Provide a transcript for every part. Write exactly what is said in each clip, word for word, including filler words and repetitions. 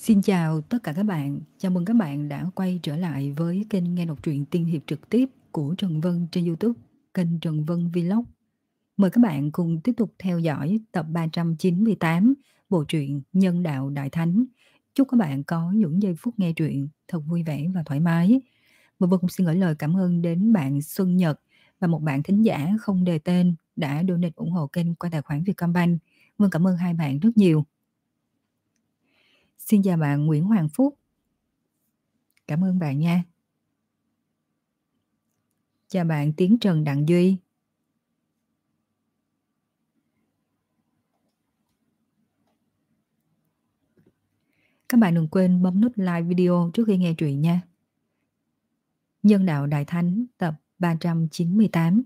Xin chào tất cả các bạn, chào mừng các bạn đã quay trở lại với kênh nghe đọc truyện tiên hiệp trực tiếp của Trần Vân trên YouTube, kênh Trần Vân Vlog. Mời các bạn cùng tiếp tục theo dõi tập ba trăm chín mươi tám bộ truyện Nhân đạo Đại Thánh. Chúc các bạn có những giây phút nghe truyện thật vui vẻ và thoải mái. Và Vân cũng xin gửi lời cảm ơn đến bạn Xuân Nhật và một bạn thính giả không đề tên đã donate ủng hộ kênh qua tài khoản Vietcombank. Vân cảm ơn hai bạn rất nhiều. Xin chào bạn Nguyễn Hoàng Phúc. Cảm ơn bạn nha. Chào bạn Tiến Trần Đặng Duy. Các bạn đừng quên bấm nút like video trước khi nghe truyện nha. Nhân đạo Đại Thánh tập ba trăm chín mươi tám.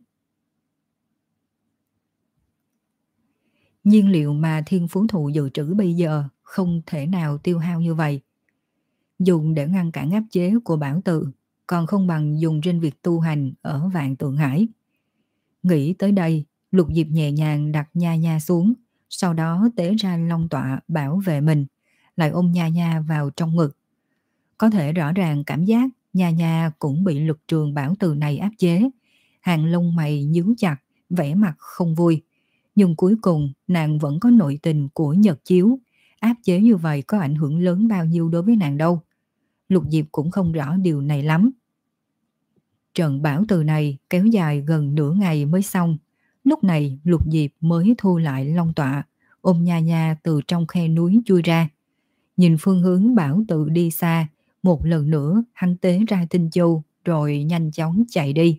Nhiên liệu mà Thiên Phú Thụ dự trữ bây giờ không thể nào tiêu hao như vậy. Dùng để ngăn cản áp chế của Bảo Tự còn không bằng dùng trên việc tu hành ở Vạn Tượng Hải. Nghĩ tới đây, Lục Diệp nhẹ nhàng đặt Nha Nha xuống, sau đó tế ra long tọa bảo vệ mình, lại ôm Nha Nha vào trong ngực. Có thể rõ ràng cảm giác Nha Nha cũng bị lực trường Bảo Từ này áp chế, hàng lông mày nhướng chặt, vẻ mặt không vui. Nhưng cuối cùng nàng vẫn có nội tình của Nhật Chiếu, áp chế như vậy có ảnh hưởng lớn bao nhiêu đối với nàng đâu. Lục Diệp cũng không rõ điều này lắm. Trận Bảo Từ này kéo dài gần nửa ngày mới xong. Lúc này Lục Diệp mới thu lại long tọa, ôm Nha Nha từ trong khe núi chui ra. Nhìn phương hướng Bảo Tự đi xa, một lần nữa hắn tế ra tinh châu rồi nhanh chóng chạy đi.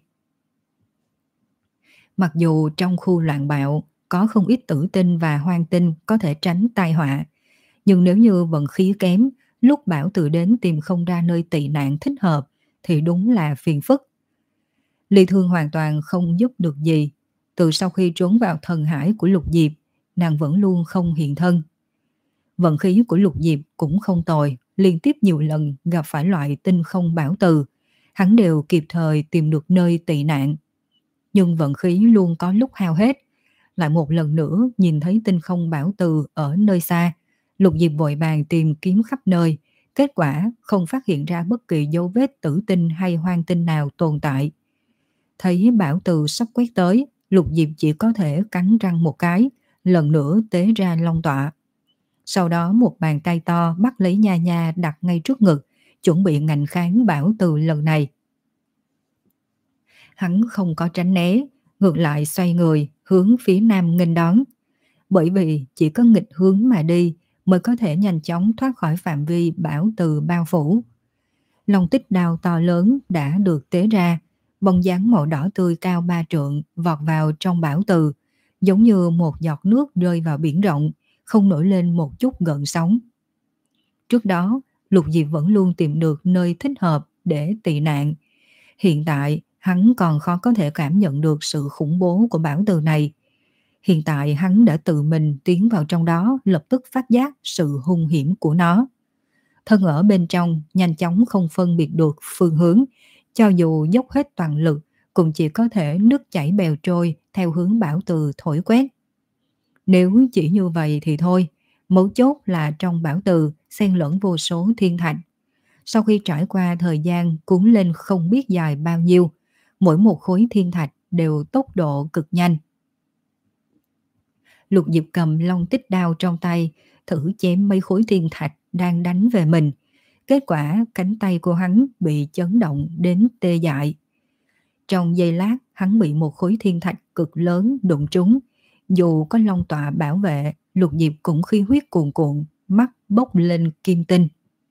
Mặc dù trong khu loạn bạo có không ít tử tinh và hoang tinh có thể tránh tai họa, nhưng nếu như vận khí kém, lúc Bảo Tự đến tìm không ra nơi tị nạn thích hợp thì đúng là phiền phức. Ly Thương hoàn toàn không giúp được gì. Từ sau khi trốn vào thần hải của Lục Diệp, nàng vẫn luôn không hiện thân. Vận khí của Lục Diệp cũng không tồi, liên tiếp nhiều lần gặp phải loại tinh không Bảo Từ, hắn đều kịp thời tìm được nơi tị nạn. Nhưng vận khí luôn có lúc hao hết. Lại một lần nữa nhìn thấy tinh không Bảo Từ ở nơi xa, Lục Diệp vội vàng tìm kiếm khắp nơi, kết quả không phát hiện ra bất kỳ dấu vết tử tinh hay hoang tinh nào tồn tại. Thấy Bảo Từ sắp quét tới, Lục Diệp chỉ có thể cắn răng một cái, lần nữa tế ra long tọa. Sau đó một bàn tay to bắt lấy Nha Nha đặt ngay trước ngực, chuẩn bị ngạnh kháng Bảo Từ lần này. Hắn không có tránh né, ngược lại xoay người hướng phía nam nghênh đón. Bởi vì chỉ có nghịch hướng mà đi mới có thể nhanh chóng thoát khỏi phạm vi Bảo Từ bao phủ. Long tích đao to lớn đã được tế ra, bông dáng màu đỏ tươi cao ba trượng vọt vào trong Bảo Từ, giống như một giọt nước rơi vào biển rộng, không nổi lên một chút gợn sóng. Trước đó, Lục Diệp vẫn luôn tìm được nơi thích hợp để tị nạn. Hiện tại, hắn còn khó có thể cảm nhận được sự khủng bố của Bảo Từ này. Hiện tại hắn đã tự mình tiến vào trong đó, lập tức phát giác sự hung hiểm của nó. Thân ở bên trong nhanh chóng không phân biệt được phương hướng, cho dù dốc hết toàn lực cũng chỉ có thể nước chảy bèo trôi theo hướng Bảo Từ thổi quét. Nếu chỉ như vậy thì thôi, mấu chốt là trong Bảo Từ xen lẫn vô số thiên thạch. Sau khi trải qua thời gian cuốn lên không biết dài bao nhiêu, mỗi một khối thiên thạch đều tốc độ cực nhanh. Lục Diệp cầm long tích đao trong tay, thử chém mấy khối thiên thạch đang đánh về mình. Kết quả cánh tay của hắn bị chấn động đến tê dại. Trong giây lát hắn bị một khối thiên thạch cực lớn đụng trúng. Dù có long tọa bảo vệ, Lục Diệp cũng khí huyết cuồn cuộn, mắt bốc lên kim tinh.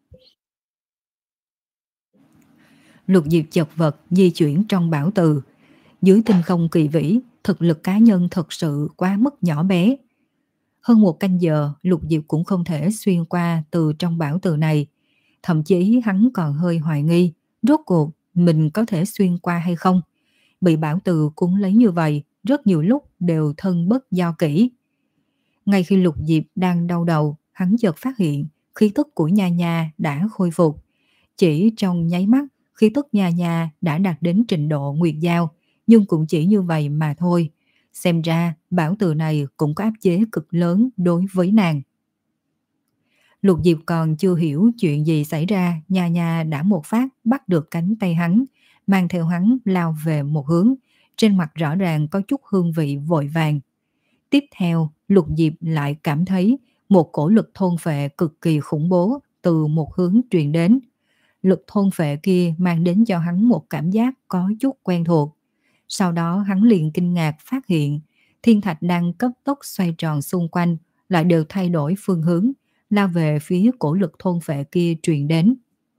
Lục Diệp chật vật di chuyển trong Bảo Từ. Dưới tinh không kỳ vĩ, thực lực cá nhân thật sự quá mức nhỏ bé. Hơn một canh giờ, Lục Diệp cũng không thể xuyên qua từ trong Bảo Từ này. Thậm chí hắn còn hơi hoài nghi, rốt cuộc mình có thể xuyên qua hay không. Bị Bảo Từ cuốn lấy như vậy, rất nhiều lúc đều thân bất do kỹ. Ngay khi Lục Diệp đang đau đầu, hắn chợt phát hiện khí tức của Nha Nha đã khôi phục. Chỉ trong nháy mắt, khí tức Nha Nha đã đạt đến trình độ nguyệt giao, nhưng cũng chỉ như vậy mà thôi. Xem ra Bảo Từ này cũng có áp chế cực lớn đối với nàng. Lục Diệp còn chưa hiểu chuyện gì xảy ra, Nha Nha đã một phát bắt được cánh tay hắn, mang theo hắn lao về một hướng, trên mặt rõ ràng có chút hương vị vội vàng. Tiếp theo, Lục Diệp lại cảm thấy một cổ lực thôn phệ cực kỳ khủng bố từ một hướng truyền đến. Lực thôn phệ kia mang đến cho hắn một cảm giác có chút quen thuộc. Sau đó hắn liền kinh ngạc phát hiện thiên thạch đang cấp tốc xoay tròn xung quanh, lại đều thay đổi phương hướng, lao về phía cổ lực thôn phệ kia truyền đến.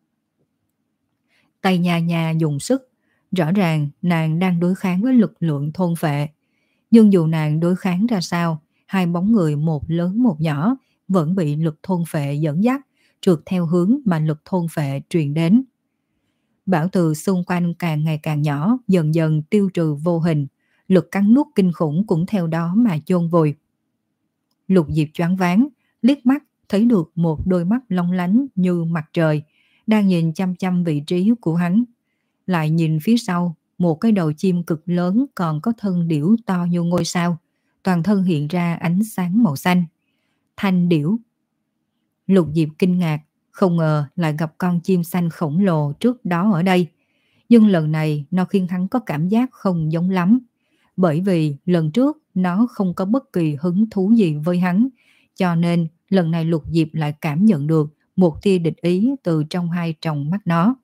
Tay Nha Nha dùng sức, rõ ràng nàng đang đối kháng với lực lượng thôn phệ. Nhưng dù nàng đối kháng ra sao, hai bóng người một lớn một nhỏ vẫn bị lực thôn phệ dẫn dắt, trượt theo hướng mà lực thôn phệ truyền đến. Bảo từ xung quanh càng ngày càng nhỏ, dần dần tiêu trừ vô hình, lực cắn nuốt kinh khủng cũng theo đó mà chôn vùi. Lục Diệp choáng váng, liếc mắt thấy được một đôi mắt long lánh như mặt trời, đang nhìn chăm chăm vị trí của hắn. Lại nhìn phía sau, một cái đầu chim cực lớn còn có thân điểu to như ngôi sao, toàn thân hiện ra ánh sáng màu xanh. Thanh điểu. Lục Diệp kinh ngạc, không ngờ lại gặp con chim xanh khổng lồ trước đó ở đây. Nhưng lần này nó khiến hắn có cảm giác không giống lắm, bởi vì lần trước nó không có bất kỳ hứng thú gì với hắn, cho nên lần này Lục Diệp lại cảm nhận được một tia địch ý từ trong hai tròng mắt nó.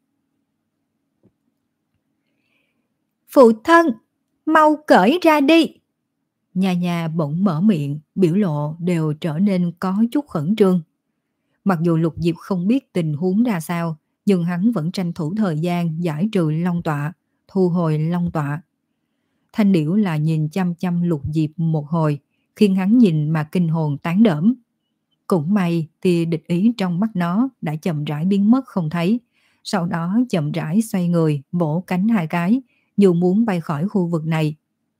Phụ thân, mau cởi ra đi! Nha Nha bỗng mở miệng, biểu lộ đều trở nên có chút khẩn trương. Mặc dù Lục Diệp không biết tình huống ra sao, nhưng hắn vẫn tranh thủ thời gian giải trừ long tọa, thu hồi long tọa. Thanh điểu là nhìn chăm chăm Lục Diệp một hồi, khiến hắn nhìn mà kinh hồn tán đẫm. Cũng may tia địch ý trong mắt nó đã chậm rãi biến mất không thấy, sau đó chậm rãi xoay người, vỗ cánh hai cái, như muốn bay khỏi khu vực này.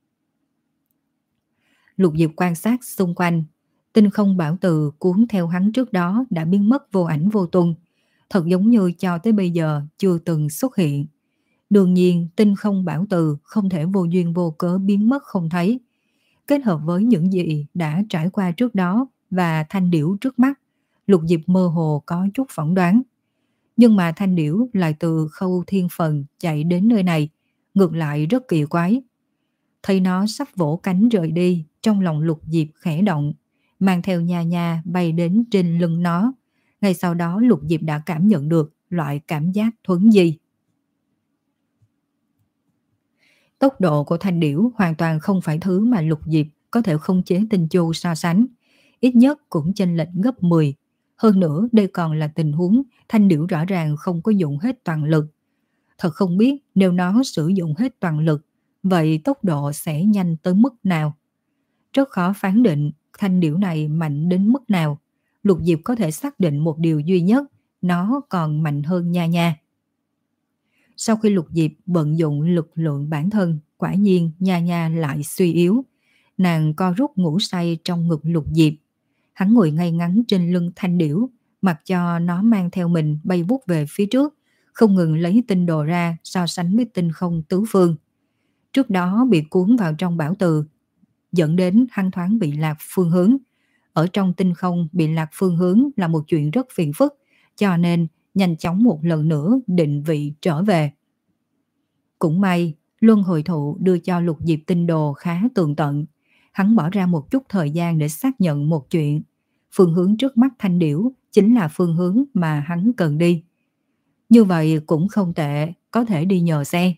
Lục Diệp quan sát xung quanh, tinh không bảo từ cuốn theo hắn trước đó đã biến mất vô ảnh vô tung, thật giống như cho tới bây giờ chưa từng xuất hiện. Đương nhiên tinh không bảo từ không thể vô duyên vô cớ biến mất không thấy. Kết hợp với những gì đã trải qua trước đó và thanh điểu trước mắt, Lục Diệp mơ hồ có chút phỏng đoán. Nhưng mà thanh điểu lại từ Khâu Thiên Phần chạy đến nơi này, ngược lại rất kỳ quái. Thấy nó sắp vỗ cánh rời đi, trong lòng Lục Diệp khẽ động, mang theo Nha Nha bay đến trên lưng nó. Ngay sau đó Lục Diệp đã cảm nhận được loại cảm giác thuấn di. Tốc độ của thanh điểu hoàn toàn không phải thứ mà Lục Diệp có thể không chế Tinh Chu so sánh, ít nhất cũng chênh lệch gấp mười. Hơn nữa đây còn là tình huống thanh điểu rõ ràng không có dùng hết toàn lực. Thật không biết nếu nó sử dụng hết toàn lực, vậy tốc độ sẽ nhanh tới mức nào? Rất khó phán định thanh điểu này mạnh đến mức nào. Lục Diệp có thể xác định một điều duy nhất, nó còn mạnh hơn Nha Nha. Sau khi Lục Diệp vận dụng lực lượng bản thân, quả nhiên Nha Nha lại suy yếu. Nàng co rút ngủ say trong ngực Lục Diệp. Hắn ngồi ngay ngắn trên lưng thanh điểu, mặc cho nó mang theo mình bay vút về phía trước, không ngừng lấy tinh đồ ra so sánh với tinh không tứ phương. Trước đó bị cuốn vào trong bảo từ, dẫn đến hắn thoáng bị lạc phương hướng. Ở trong tinh không bị lạc phương hướng là một chuyện rất phiền phức, cho nên nhanh chóng một lần nữa định vị trở về. Cũng may, Luân Hồi Thụ đưa cho Lục Diệp tinh đồ khá tường tận. Hắn bỏ ra một chút thời gian để xác nhận một chuyện. Phương hướng trước mắt thanh điểu chính là phương hướng mà hắn cần đi. Như vậy cũng không tệ, có thể đi nhờ xe.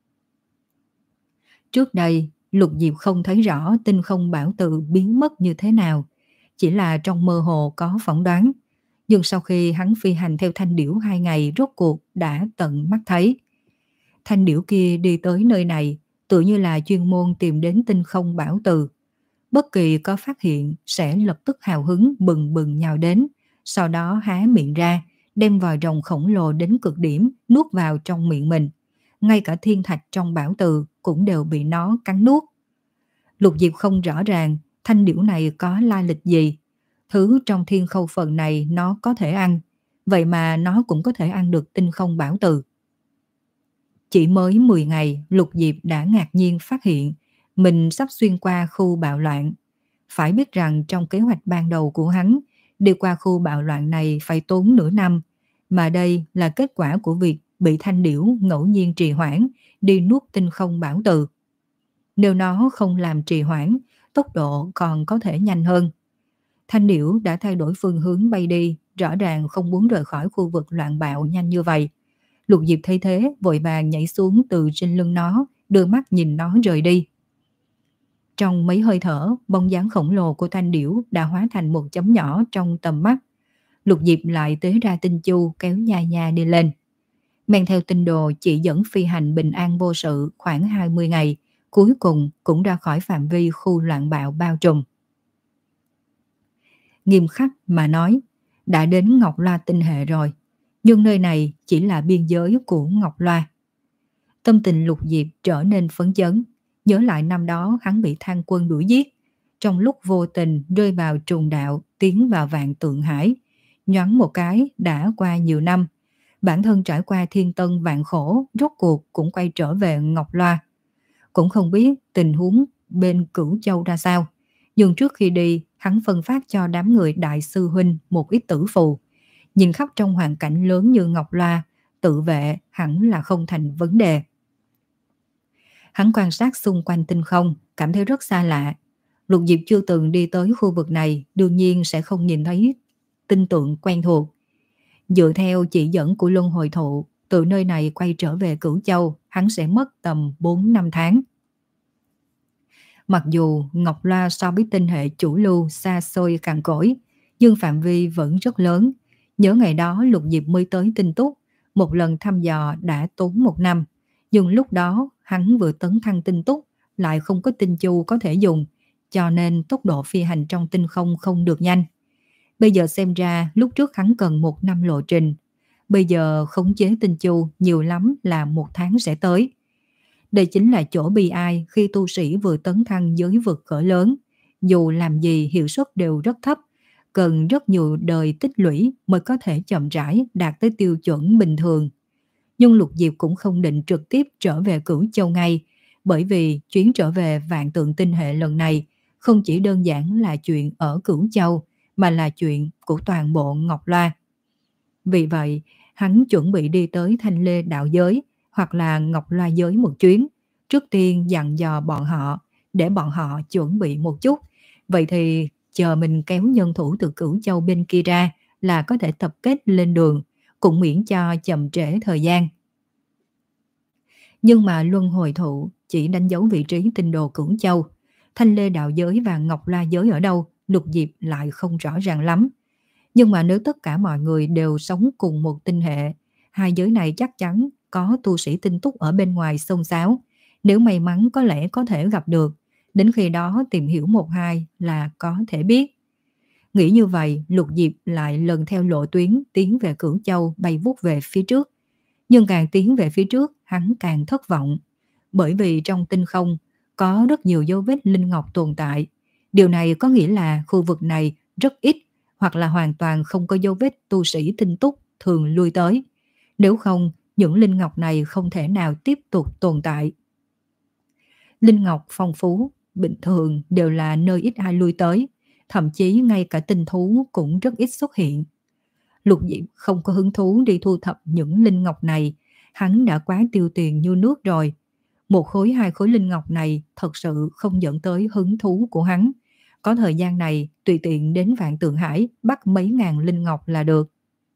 Trước đây, Lục Diệp không thấy rõ tinh không bảo từ biến mất như thế nào, chỉ là trong mơ hồ có phỏng đoán. Nhưng sau khi hắn phi hành theo thanh điểu hai ngày, rốt cuộc đã tận mắt thấy. Thanh điểu kia đi tới nơi này, tự như là chuyên môn tìm đến tinh không bảo từ. Bất kỳ có phát hiện sẽ lập tức hào hứng bừng bừng nhào đến, sau đó há miệng ra, đem vòi rồng khổng lồ đến cực điểm nuốt vào trong miệng mình. Ngay cả thiên thạch trong bảo từ cũng đều bị nó cắn nuốt. Lục Diệp không rõ ràng thanh điểu này có lai lịch gì. Thứ trong thiên khâu phần này nó có thể ăn, vậy mà nó cũng có thể ăn được tinh không bảo từ. Chỉ mới mười ngày, Lục Diệp đã ngạc nhiên phát hiện mình sắp xuyên qua khu bạo loạn. Phải biết rằng trong kế hoạch ban đầu của hắn, Đi qua khu bạo loạn này phải tốn nửa năm, mà đây là kết quả của việc bị thanh điểu ngẫu nhiên trì hoãn đi nuốt tinh không bảo từ. Nếu nó không làm trì hoãn, tốc độ còn có thể nhanh hơn. Thanh điểu đã thay đổi phương hướng bay đi, rõ ràng không muốn rời khỏi khu vực loạn bạo nhanh như vậy. Lục Diệp thấy thế, vội vàng nhảy xuống từ trên lưng nó, đưa mắt nhìn nó rời đi. Trong mấy hơi thở, bóng dáng khổng lồ của thanh điểu đã hóa thành một chấm nhỏ trong tầm mắt. Lục Diệp lại tế ra tinh chu kéo nha nha đi lên. Men theo tinh đồ chỉ dẫn phi hành bình an vô sự khoảng hai mươi ngày, cuối cùng cũng ra khỏi phạm vi khu loạn bạo bao trùm. Nghiêm khắc mà nói, đã đến Ngọc Loa tinh hệ rồi, nhưng nơi này chỉ là biên giới của Ngọc Loa. Tâm tình Lục Diệp trở nên phấn chấn, nhớ lại năm đó hắn bị Thang Quân đuổi giết, trong lúc vô tình rơi vào trùng đạo tiến vào Vạn Tượng Hải, nhoáng một cái đã qua nhiều năm. Bản thân trải qua thiên tân vạn khổ, rốt cuộc cũng quay trở về Ngọc Loa. Cũng không biết tình huống bên Cửu Châu ra sao, nhưng trước khi đi, hắn phân phát cho đám người đại sư huynh một ít tử phù. Nhìn khắp trong hoàn cảnh lớn như Ngọc Loa, tự vệ hẳn là không thành vấn đề. Hắn quan sát xung quanh tinh không, cảm thấy rất xa lạ. Lục Diệp chưa từng đi tới khu vực này, đương nhiên sẽ không nhìn thấy tinh tượng quen thuộc. Dựa theo chỉ dẫn của Luân Hồi Thụ, từ nơi này quay trở về Cửu Châu, hắn sẽ mất tầm bốn năm tháng. Mặc dù Ngọc Loa so với tinh hệ chủ lưu xa xôi cằn cỗi, nhưng phạm vi vẫn rất lớn. Nhớ ngày đó Lục Diệp mới tới Tinh Túc, một lần thăm dò đã tốn một năm. Nhưng lúc đó hắn vừa tấn thăng Tinh Túc, lại không có tinh chu có thể dùng, cho nên tốc độ phi hành trong tinh không không được nhanh. Bây giờ xem ra lúc trước hắn cần một năm lộ trình, bây giờ khống chế tinh chu nhiều lắm là một tháng sẽ tới. Đây chính là chỗ bi ai khi tu sĩ vừa tấn thăng giới vực cỡ lớn, dù làm gì hiệu suất đều rất thấp, cần rất nhiều đời tích lũy mới có thể chậm rãi đạt tới tiêu chuẩn bình thường. Nhưng Lục Diệp cũng không định trực tiếp trở về Cửu Châu ngay, bởi vì chuyến trở về Vạn Tượng tinh hệ lần này không chỉ đơn giản là chuyện ở Cửu Châu, mà là chuyện của toàn bộ Ngọc Loa. Vì vậy, hắn chuẩn bị đi tới Thanh Lê đạo giới hoặc là Ngọc Loa giới một chuyến, trước tiên dặn dò bọn họ, để bọn họ chuẩn bị một chút. Vậy thì chờ mình kéo nhân thủ từ Cửu Châu bên kia ra là có thể tập kết lên đường, cũng miễn cho chậm trễ thời gian. Nhưng mà Luân Hồi Thụ chỉ đánh dấu vị trí tinh đồ Cửu Châu. Thanh Lê đạo giới và Ngọc Loa giới ở đâu, Lục Diệp lại không rõ ràng lắm. Nhưng mà nếu tất cả mọi người đều sống cùng một tinh hệ, hai giới này chắc chắn có tu sĩ tinh túc ở bên ngoài xông xáo. Nếu may mắn có lẽ có thể gặp được, đến khi đó tìm hiểu một hai là có thể biết. Nghĩ như vậy, Lục Diệp lại lần theo lộ tuyến tiến về Cửu Châu bay vút về phía trước. Nhưng càng tiến về phía trước, hắn càng thất vọng. Bởi vì trong tinh không có rất nhiều dấu vết linh ngọc tồn tại. Điều này có nghĩa là khu vực này rất ít hoặc là hoàn toàn không có dấu vết tu sĩ tinh túc thường lui tới. Nếu không, những linh ngọc này không thể nào tiếp tục tồn tại. Linh ngọc phong phú, bình thường đều là nơi ít ai lui tới, thậm chí ngay cả tinh thú cũng rất ít xuất hiện. Lục Diệp không có hứng thú đi thu thập những linh ngọc này, hắn đã quá tiêu tiền như nước rồi. Một khối hai khối linh ngọc này thật sự không dẫn tới hứng thú của hắn. Có thời gian này, tùy tiện đến Vạn Tượng Hải bắt mấy ngàn linh ngọc là được.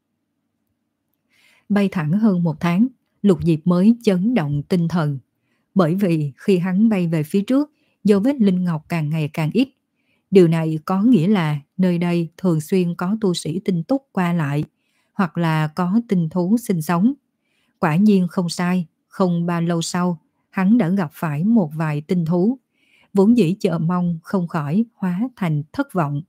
Bay thẳng hơn một tháng, Lục Diệp mới chấn động tinh thần. Bởi vì khi hắn bay về phía trước, dấu vết linh ngọc càng ngày càng ít. Điều này có nghĩa là nơi đây thường xuyên có tu sĩ tinh túc qua lại, hoặc là có tinh thú sinh sống. Quả nhiên không sai, không bao lâu sau, hắn đã gặp phải một vài tinh thú. Vốn dĩ chờ mong không khỏi hóa thành thất vọng.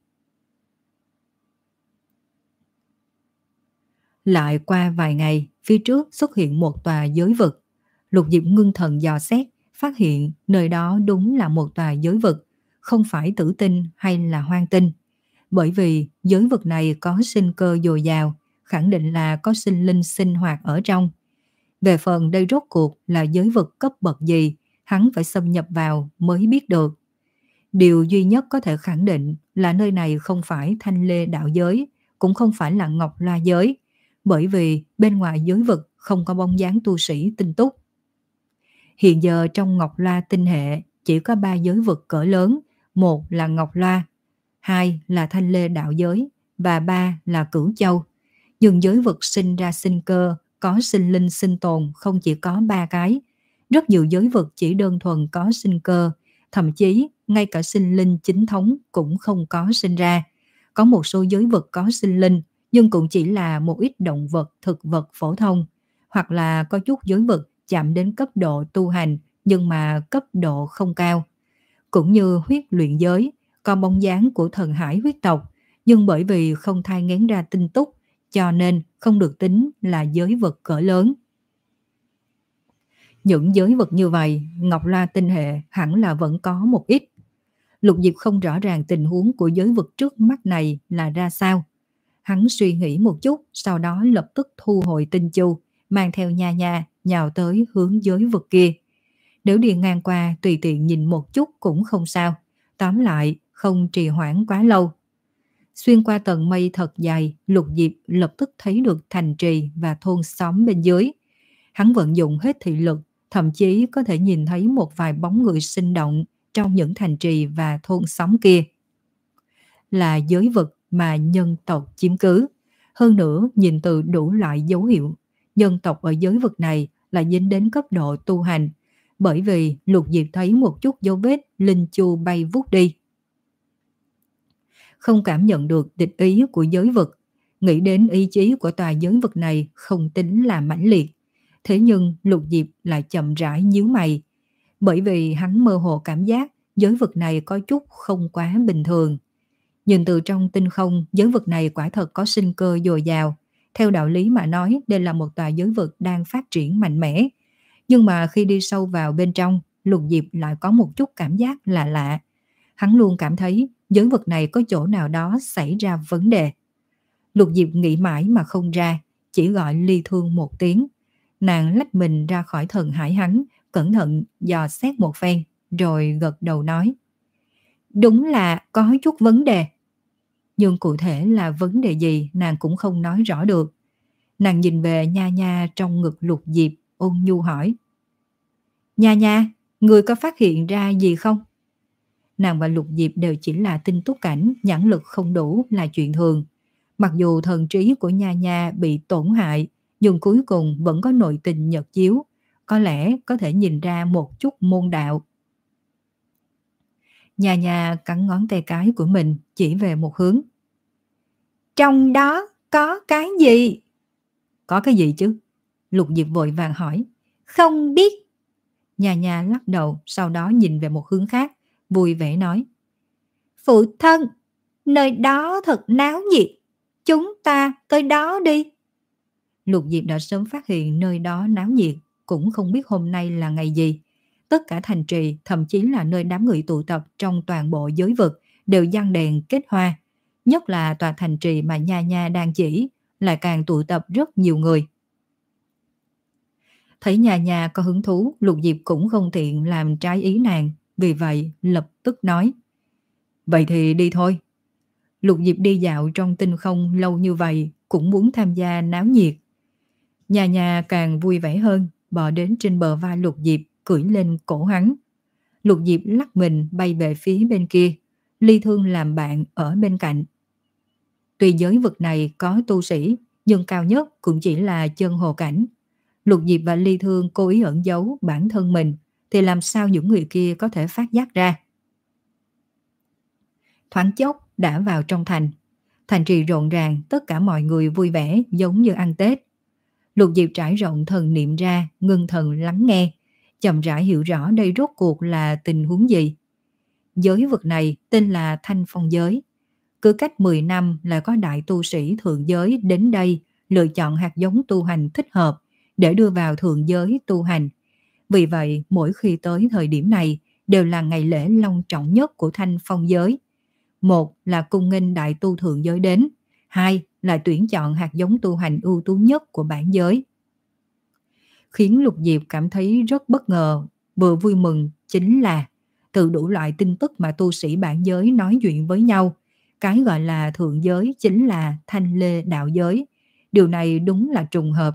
Lại qua vài ngày, phía trước xuất hiện một tòa giới vực. Lục Diệp ngưng thần dò xét, phát hiện nơi đó đúng là một tòa giới vực, không phải tử tinh hay là hoang tinh. Bởi vì giới vực này có sinh cơ dồi dào, khẳng định là có sinh linh sinh hoạt ở trong. Về phần đây rốt cuộc là giới vực cấp bậc gì, hắn phải xâm nhập vào mới biết được. Điều duy nhất có thể khẳng định là nơi này không phải Thanh Lê đạo giới, cũng không phải là Ngọc La giới, bởi vì bên ngoài giới vực không có bóng dáng tu sĩ tinh túc. Hiện giờ trong Ngọc La tinh hệ chỉ có ba giới vực cỡ lớn, một là Ngọc La, hai là Thanh Lê đạo giới và ba là Cửu Châu. Nhưng giới vực sinh ra sinh cơ, có sinh linh sinh tồn không chỉ có ba cái. Rất nhiều giới vực chỉ đơn thuần có sinh cơ, thậm chí ngay cả sinh linh chính thống cũng không có sinh ra. Có một số giới vực có sinh linh, nhưng cũng chỉ là một ít động vật, thực vật phổ thông, hoặc là có chút giới vực chạm đến cấp độ tu hành nhưng mà cấp độ không cao. Cũng như huyết luyện giới, có bóng dáng của thần hải huyết tộc, nhưng bởi vì không thai nghén ra tinh túc, cho nên không được tính là giới vực cỡ lớn. Những giới vực như vậy, Ngọc La tinh hệ hẳn là vẫn có một ít. Lục Diệp không rõ ràng tình huống của giới vực trước mắt này là ra sao. Hắn suy nghĩ một chút, sau đó lập tức thu hồi tinh chu, mang theo Nha Nha nhào tới hướng giới vực kia. Nếu đi ngang qua tùy tiện nhìn một chút cũng không sao, tóm lại không trì hoãn quá lâu. Xuyên qua tầng mây thật dài, Lục Diệp lập tức thấy được thành trì và thôn xóm bên dưới. Hắn vận dụng hết thị lực, thậm chí có thể nhìn thấy một vài bóng người sinh động trong những thành trì và thôn xóm kia. Là giới vực mà nhân tộc chiếm cứ. Hơn nữa, nhìn từ đủ loại dấu hiệu, nhân tộc ở giới vực này là dính đến cấp độ tu hành, bởi vì Lục Diệp thấy một chút dấu vết linh chu bay vút đi. Không cảm nhận được địch ý của giới vực, nghĩ đến ý chí của tòa giới vực này không tính là mãnh liệt. Thế nhưng Lục Diệp lại chậm rãi nhíu mày, bởi vì hắn mơ hồ cảm giác giới vực này có chút không quá bình thường. Nhìn từ trong tinh không, giới vực này quả thật có sinh cơ dồi dào. Theo đạo lý mà nói, đây là một tòa giới vực đang phát triển mạnh mẽ. Nhưng mà khi đi sâu vào bên trong, Lục Diệp lại có một chút cảm giác lạ lạ. Hắn luôn cảm thấy giới vực này có chỗ nào đó xảy ra vấn đề. Lục Diệp nghĩ mãi mà không ra, chỉ gọi Ly Thương một tiếng. Nàng lách mình ra khỏi thần hải hắn, cẩn thận dò xét một phen, rồi gật đầu nói. Đúng là có chút vấn đề. Nhưng cụ thể là vấn đề gì nàng cũng không nói rõ được. Nàng nhìn về Nha Nha trong ngực Lục Diệp, ôn nhu hỏi. Nha Nha, người có phát hiện ra gì không? Nàng và Lục Diệp đều chỉ là tinh túc cảnh, nhãn lực không đủ là chuyện thường. Mặc dù thần trí của Nha Nha bị tổn hại, nhưng cuối cùng vẫn có nội tình nhật chiếu, có lẽ có thể nhìn ra một chút môn đạo. Nha Nha cắn ngón tay cái của mình chỉ về một hướng. Trong đó có cái gì? Có cái gì chứ? Lục Diệp vội vàng hỏi. Không biết. Nha Nha lắc đầu, sau đó nhìn về một hướng khác, vui vẻ nói. Phụ thân, nơi đó thật náo nhiệt, chúng ta tới đó đi. Lục Diệp đã sớm phát hiện nơi đó náo nhiệt, cũng không biết hôm nay là ngày gì. Tất cả thành trì, thậm chí là nơi đám người tụ tập trong toàn bộ giới vực đều giăng đèn kết hoa. Nhất là tòa thành trì mà Nha Nha đang chỉ, lại càng tụ tập rất nhiều người. Thấy Nha Nha có hứng thú, Lục Diệp cũng không tiện làm trái ý nàng, vì vậy lập tức nói. Vậy thì đi thôi. Lục Diệp đi dạo trong tinh không lâu như vậy, cũng muốn tham gia náo nhiệt. Nha Nha càng vui vẻ hơn, bò đến trên bờ vai Lục Diệp, cưỡi lên cổ hắn. Lục Diệp lắc mình bay về phía bên kia, Ly Thương làm bạn ở bên cạnh. Tuy giới vực này có tu sĩ, nhưng cao nhất cũng chỉ là chân hồ cảnh. Lục Diệp và Ly Thương cố ý ẩn giấu bản thân mình, thì làm sao những người kia có thể phát giác ra. Thoáng chốc đã vào trong thành. Thành trì rộn ràng, tất cả mọi người vui vẻ giống như ăn Tết. Lục Diệp trải rộng thần niệm ra, ngưng thần lắng nghe, chậm rãi hiểu rõ đây rốt cuộc là tình huống gì. Giới vực này tên là Thanh Phong giới. Cứ cách mười năm là có đại tu sĩ thượng giới đến đây lựa chọn hạt giống tu hành thích hợp để đưa vào thượng giới tu hành. Vì vậy, mỗi khi tới thời điểm này đều là ngày lễ long trọng nhất của Thanh Phong giới. Một là cung nghênh đại tu thượng giới đến, hai là tuyển chọn hạt giống tu hành ưu tú nhất của bản giới. Khiến Lục Diệp cảm thấy rất bất ngờ, vừa vui mừng chính là từ đủ loại tin tức mà tu sĩ bản giới nói chuyện với nhau. Cái gọi là thượng giới chính là Thanh Lê đạo giới. Điều này đúng là trùng hợp.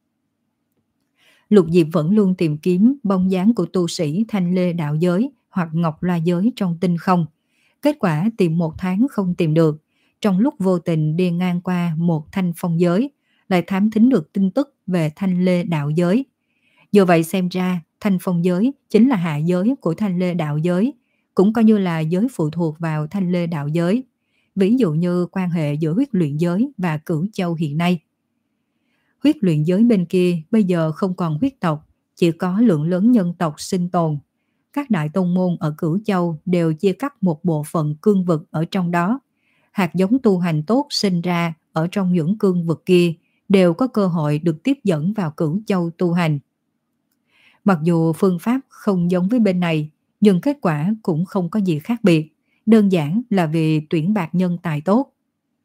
Lục Diệp vẫn luôn tìm kiếm bóng dáng của tu sĩ Thanh Lê đạo giới hoặc Ngọc Loa giới trong tinh không. Kết quả tìm một tháng không tìm được. Trong lúc vô tình đi ngang qua một Thanh Phong giới, lại thám thính được tin tức về Thanh Lê đạo giới. Do vậy xem ra Thanh Phong giới chính là hạ giới của Thanh Lê đạo giới, cũng coi như là giới phụ thuộc vào Thanh Lê đạo giới. Ví dụ như quan hệ giữa huyết luyện giới và Cửu Châu hiện nay. Huyết luyện giới bên kia bây giờ không còn huyết tộc, chỉ có lượng lớn nhân tộc sinh tồn. Các đại tông môn ở Cửu Châu đều chia cắt một bộ phận cương vực ở trong đó. Hạt giống tu hành tốt sinh ra ở trong những cương vực kia đều có cơ hội được tiếp dẫn vào Cửu Châu tu hành. Mặc dù phương pháp không giống với bên này, nhưng kết quả cũng không có gì khác biệt. Đơn giản là vì tuyển bạt nhân tài tốt.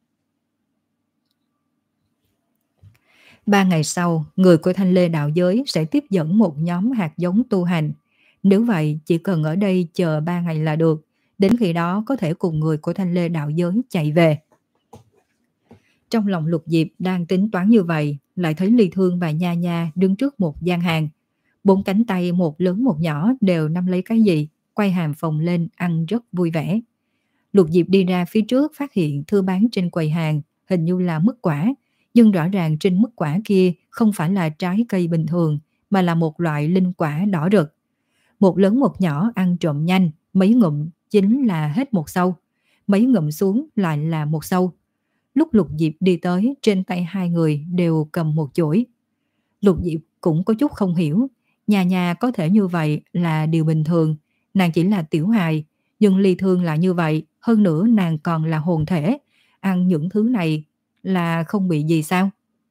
Ba ngày sau, người của Thanh Lê đạo giới sẽ tiếp dẫn một nhóm hạt giống tu hành. Nếu vậy, chỉ cần ở đây chờ ba ngày là được. Đến khi đó có thể cùng người của Thanh Lê đạo giới chạy về. Trong lòng Lục Diệp đang tính toán như vậy, lại thấy Ly Thương và Nha Nha đứng trước một gian hàng. Bốn cánh tay một lớn một nhỏ đều nắm lấy cái gì, quay hàm phồng lên ăn rất vui vẻ. Lục Diệp đi ra phía trước phát hiện thư bán trên quầy hàng hình như là mứt quả, nhưng rõ ràng trên mứt quả kia không phải là trái cây bình thường, mà là một loại linh quả đỏ rực. Một lớn một nhỏ ăn trộm nhanh, mấy ngụm chính là hết một sâu, mấy ngụm xuống lại là một sâu. Lúc Lục Diệp đi tới, trên tay hai người đều cầm một chuỗi. Lục Diệp cũng có chút không hiểu, nhà nhà có thể như vậy là điều bình thường, nàng chỉ là tiểu hài, nhưng Ly Thương là như vậy, hơn nữa nàng còn là hồn thể, ăn những thứ này là không bị gì sao?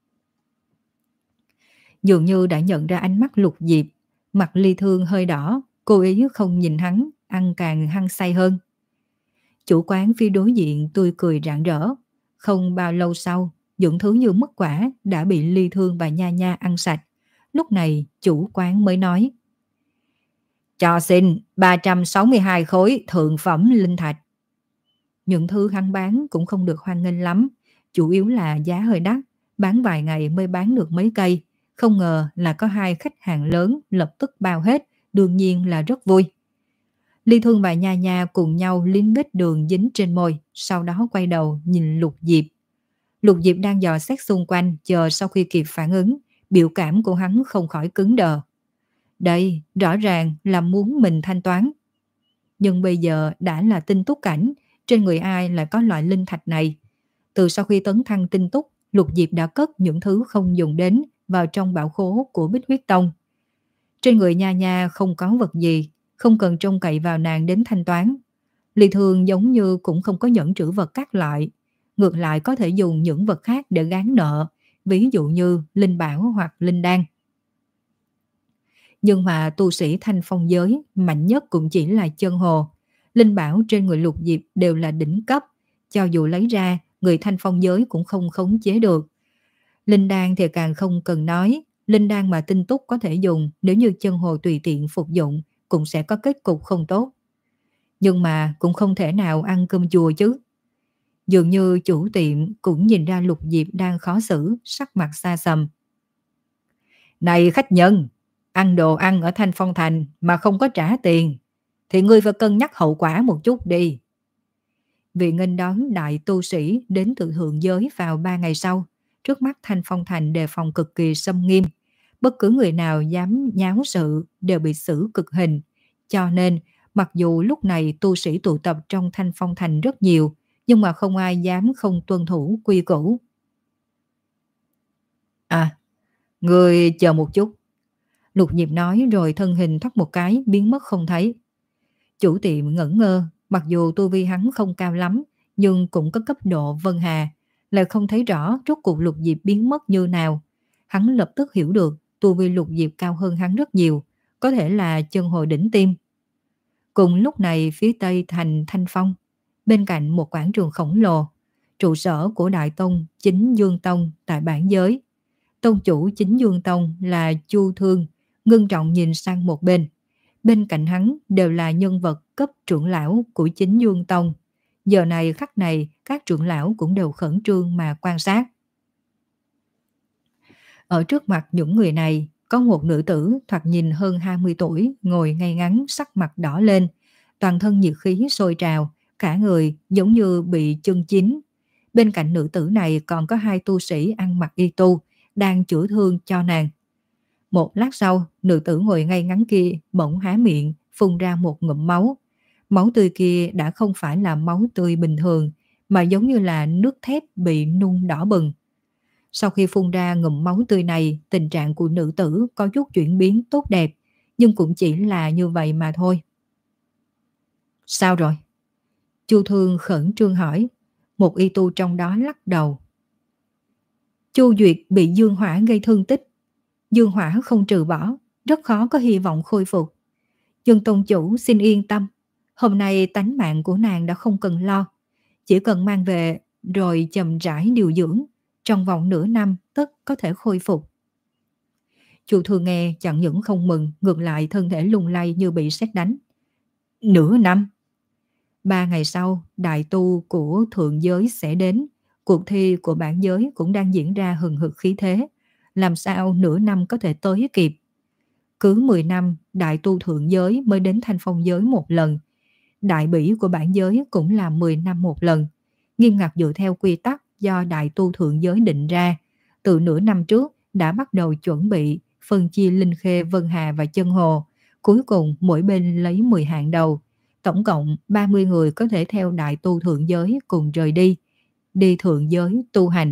Dường như đã nhận ra ánh mắt Lục Diệp, mặt Ly Thương hơi đỏ, cố ý không nhìn hắn, ăn càng hăng say hơn. Chủ quán phía đối diện tươi cười rạng rỡ. Không bao lâu sau, những thứ như mứt quả đã bị Ly Thương và Nha Nha ăn sạch. Lúc này chủ quán mới nói: cho xin ba trăm sáu mươi hai khối thượng phẩm linh thạch. Những thứ hắn bán cũng không được hoan nghênh lắm, chủ yếu là giá hơi đắt, bán vài ngày mới bán được mấy cây. Không ngờ là có hai khách hàng lớn lập tức bao hết, đương nhiên là rất vui. Ly Thương và Nha Nha cùng nhau liếm vết đường dính trên môi, sau đó quay đầu nhìn Lục Diệp. Lục Diệp đang dò xét xung quanh, chờ sau khi kịp phản ứng, biểu cảm của hắn không khỏi cứng đờ. Đây rõ ràng là muốn mình thanh toán. Nhưng bây giờ đã là tinh túc cảnh, trên người ai lại có loại linh thạch này? Từ sau khi tấn thăng tinh túc, Lục Diệp đã cất những thứ không dùng đến vào trong bảo khố của Bích Huyết Tông. Trên người Nha Nha không có vật gì, không cần trông cậy vào nàng đến thanh toán. Ly Thương giống như cũng không có nhẫn trữ vật các loại, ngược lại có thể dùng những vật khác để gán nợ, ví dụ như linh bảo hoặc linh đan. Nhưng mà tu sĩ Thanh Phong giới mạnh nhất cũng chỉ là chân hồ. Linh bảo trên người Lục Diệp đều là đỉnh cấp, cho dù lấy ra, người Thanh Phong giới cũng không khống chế được. Linh đan thì càng không cần nói, linh đan mà tinh túc có thể dùng, nếu như chân hồ tùy tiện phục dụng cũng sẽ có kết cục không tốt. Nhưng mà cũng không thể nào ăn cơm chùa chứ. Dường như chủ tiệm cũng nhìn ra Lục Diệp đang khó xử, sắc mặt xa sầm. Này khách nhân, ăn đồ ăn ở Thanh Phong Thành mà không có trả tiền, thì ngươi phải cân nhắc hậu quả một chút đi. Vì nghênh đón đại tu sĩ đến từ thượng giới vào ba ngày sau, trước mắt Thanh Phong Thành đề phòng cực kỳ xâm nghiêm. Bất cứ người nào dám nháo sự đều bị xử cực hình. Cho nên, mặc dù lúc này tu sĩ tụ tập trong Thanh Phong Thành rất nhiều, nhưng mà không ai dám không tuân thủ quy củ. À, người chờ một chút. Lục Diệp nói rồi thân hình thoát một cái biến mất không thấy. Chủ tiệm ngẩn ngơ, mặc dù tu vi hắn không cao lắm, nhưng cũng có cấp độ Vân Hà, lại không thấy rõ rốt cuộc Lục Diệp biến mất như nào. Hắn lập tức hiểu được tu vi Lục Diệp cao hơn hắn rất nhiều, có thể là chân hồ đỉnh tim. Cùng lúc này phía tây thành Thanh Phong, bên cạnh một quảng trường khổng lồ, trụ sở của Đại Tông Chính Dương Tông tại bản giới. Tông chủ Chính Dương Tông là Chu Thương, ngưng trọng nhìn sang một bên. Bên cạnh hắn đều là nhân vật cấp trưởng lão của chính Dương Tông. Giờ này khắc này các trưởng lão cũng đều khẩn trương mà quan sát. Ở trước mặt những người này có một nữ tử thoạt nhìn hơn hai mươi tuổi ngồi ngay ngắn, sắc mặt đỏ lên, toàn thân nhiệt khí sôi trào, cả người giống như bị chân chín. Bên cạnh nữ tử này còn có hai tu sĩ ăn mặc y tu đang chữa thương cho nàng. Một lát sau, nữ tử ngồi ngay ngắn kia bỗng há miệng, phun ra một ngụm máu. Máu tươi kia đã không phải là máu tươi bình thường, mà giống như là nước thép bị nung đỏ bừng. Sau khi phun ra ngụm máu tươi này, tình trạng của nữ tử có chút chuyển biến tốt đẹp, nhưng cũng chỉ là như vậy mà thôi. Sao rồi? Chu Thương khẩn trương hỏi. Một y tu trong đó lắc đầu. Chu Duyệt bị dương hỏa gây thương tích. Dương hỏa không trừ bỏ, rất khó có hy vọng khôi phục. Dương Tôn Chủ xin yên tâm, hôm nay tánh mạng của nàng đã không cần lo. Chỉ cần mang về rồi chậm rãi điều dưỡng, trong vòng nửa năm tất có thể khôi phục. Chu Thương nghe chẳng những không mừng, ngược lại thân thể lung lay như bị sét đánh. Nửa năm? Ba ngày sau, đại tu của thượng giới sẽ đến. Cuộc thi của bản giới cũng đang diễn ra hừng hực khí thế. Làm sao nửa năm có thể tới kịp? Cứ mười năm, đại tu thượng giới mới đến Thanh Phong giới một lần. Đại bỉ của bản giới cũng là mười năm một lần. Nghiêm ngặt dựa theo quy tắc do đại tu thượng giới định ra. Từ nửa năm trước đã bắt đầu chuẩn bị phân chia Linh Khê, Vân Hà và Chân Hồ. Cuối cùng mỗi bên lấy mười hạng đầu. Tổng cộng ba mươi người có thể theo đại tu thượng giới cùng rời đi, đi thượng giới tu hành.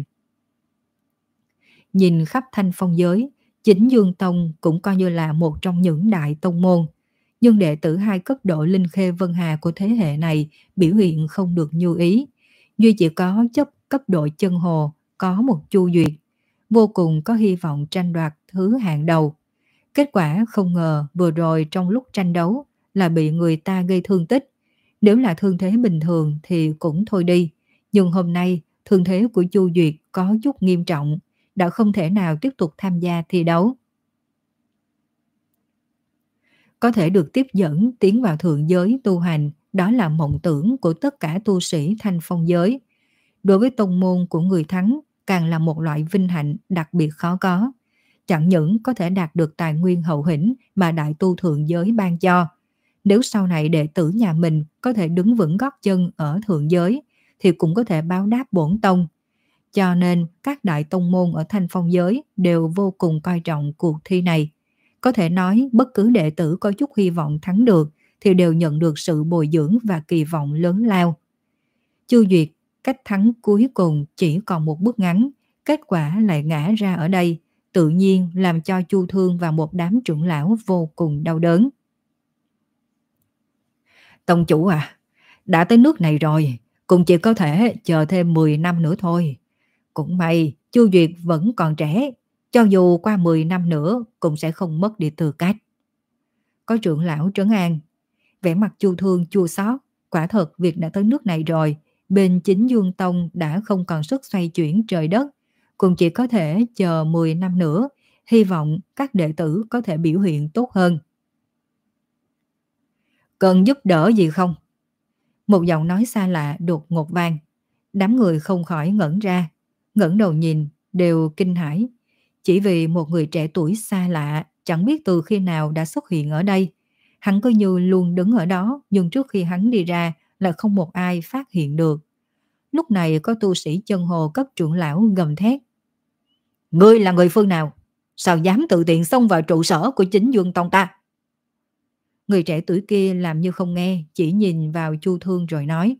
Nhìn khắp Thanh Phong giới, chính Dương Tông cũng coi như là một trong những đại tông môn. Nhưng đệ tử hai cấp độ Linh Khê Vân Hà của thế hệ này biểu hiện không được như ý. Duy chỉ có chấp cấp độ Chân Hồ có một Chu Duyệt, vô cùng có hy vọng tranh đoạt thứ hạng đầu. Kết quả không ngờ vừa rồi trong lúc tranh đấu là bị người ta gây thương tích. Nếu là thương thế bình thường thì cũng thôi đi. Nhưng hôm nay thương thế của Chu Duyệt có chút nghiêm trọng, đã không thể nào tiếp tục tham gia thi đấu. Có thể được tiếp dẫn tiến vào thượng giới tu hành, đó là mộng tưởng của tất cả tu sĩ Thanh Phong giới. Đối với tông môn của người thắng, càng là một loại vinh hạnh đặc biệt khó có. Chẳng những có thể đạt được tài nguyên hậu hĩnh mà đại tu thượng giới ban cho. Nếu sau này đệ tử nhà mình có thể đứng vững gót chân ở thượng giới, thì cũng có thể báo đáp bổn tông. Cho nên các đại tông môn ở Thanh Phong giới đều vô cùng coi trọng cuộc thi này. Có thể nói bất cứ đệ tử có chút hy vọng thắng được thì đều nhận được sự bồi dưỡng và kỳ vọng lớn lao. Chu Duyệt cách thắng cuối cùng chỉ còn một bước ngắn, kết quả lại ngã ra ở đây, tự nhiên làm cho Chu Thương và một đám trưởng lão vô cùng đau đớn. Tông chủ à, đã tới nước này rồi, cũng chỉ có thể chờ thêm mười năm nữa thôi. Cũng may Chu Duyệt vẫn còn trẻ, cho dù qua mười năm nữa cũng sẽ không mất đi tư cách. Có trưởng lão trấn an. Vẻ mặt Chu Thương chua xót, quả thật việc đã tới nước này rồi, bên chính Dương Tông đã không còn sức xoay chuyển trời đất, cũng chỉ có thể chờ mười năm nữa, hy vọng các đệ tử có thể biểu hiện tốt hơn. Cần giúp đỡ gì không? Một giọng nói xa lạ đột ngột vang. Đám người không khỏi ngẩn ra, ngẩng đầu nhìn đều kinh hãi, chỉ vì một người trẻ tuổi xa lạ chẳng biết từ khi nào đã xuất hiện ở đây. Hắn cứ như luôn đứng ở đó, nhưng trước khi hắn đi ra là không một ai phát hiện được. Lúc này có tu sĩ Chân Hồ cấp trưởng lão gầm thét. Ngươi là người phương nào? Sao dám tự tiện xông vào trụ sở của chính Dương Tông ta? Người trẻ tuổi kia làm như không nghe, chỉ nhìn vào Chu Thương rồi nói.